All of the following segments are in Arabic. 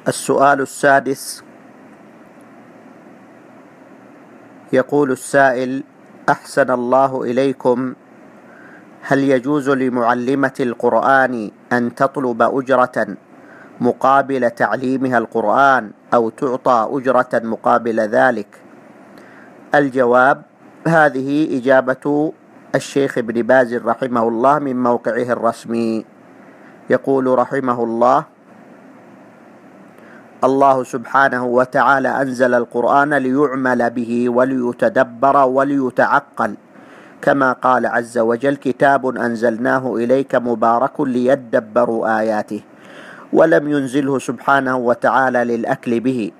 السؤال السادس، يقول السائل: أحسن الله إليكم، هل يجوز لمعلمة القرآن أن تطلب أجرة مقابل تعليمها القرآن أو تعطى أجرة مقابل ذلك؟ الجواب: هذه إجابة الشيخ ابن باز رحمه الله من موقعه الرسمي. يقول رحمه الله: الله سبحانه وتعالى أنزل القرآن ليعمل به وليتدبر وليتعقل، كما قال عز وجل: كتاب أنزلناه إليك مبارك ليدبروا آياته. ولم ينزله سبحانه وتعالى للأكل به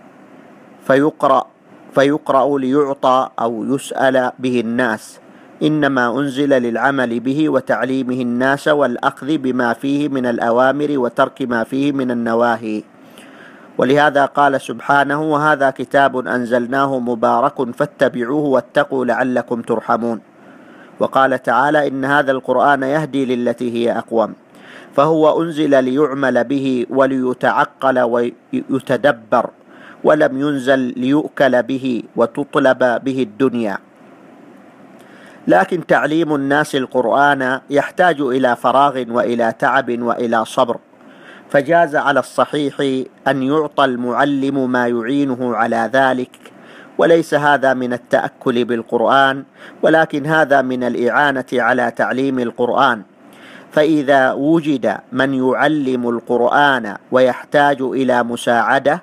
فيقرأ ليعطى أو يسأل به الناس، إنما أنزل للعمل به وتعليمه الناس والأخذ بما فيه من الأوامر وترك ما فيه من النواهي. ولهذا قال سبحانه: وهذا كتاب أنزلناه مبارك فاتبعوه واتقوا لعلكم ترحمون. وقال تعالى: إن هذا القرآن يهدي للتي هي أقوم. فهو أنزل ليعمل به وليتعقل ويتدبر، ولم ينزل ليؤكل به وتطلب به الدنيا. لكن تعليم الناس القرآن يحتاج إلى فراغ وإلى تعب وإلى صبر، فجاز على الصحيح أن يعطى المعلم ما يعينه على ذلك، وليس هذا من التأكل بالقرآن، ولكن هذا من الإعانة على تعليم القرآن. فإذا وجد من يعلم القرآن ويحتاج إلى مساعدة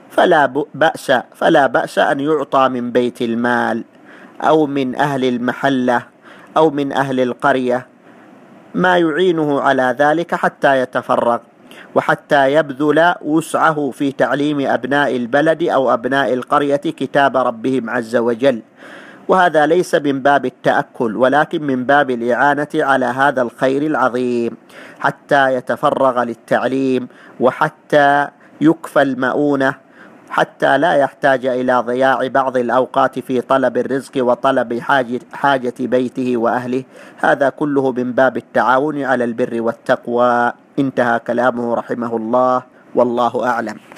فلا بأس أن يعطى من بيت المال أو من أهل المحلة أو من أهل القرية ما يعينه على ذلك حتى يتفرغ، وحتى يبذل وسعه في تعليم أبناء البلد أو أبناء القرية كتاب ربهم عز وجل. وهذا ليس من باب التأكل، ولكن من باب الإعانة على هذا الخير العظيم، حتى يتفرغ للتعليم وحتى يكفى المؤونة، حتى لا يحتاج إلى ضياع بعض الأوقات في طلب الرزق وطلب حاجة بيته وأهله. هذا كله من باب التعاون على البر والتقوى. انتهى كلامه رحمه الله، والله أعلم.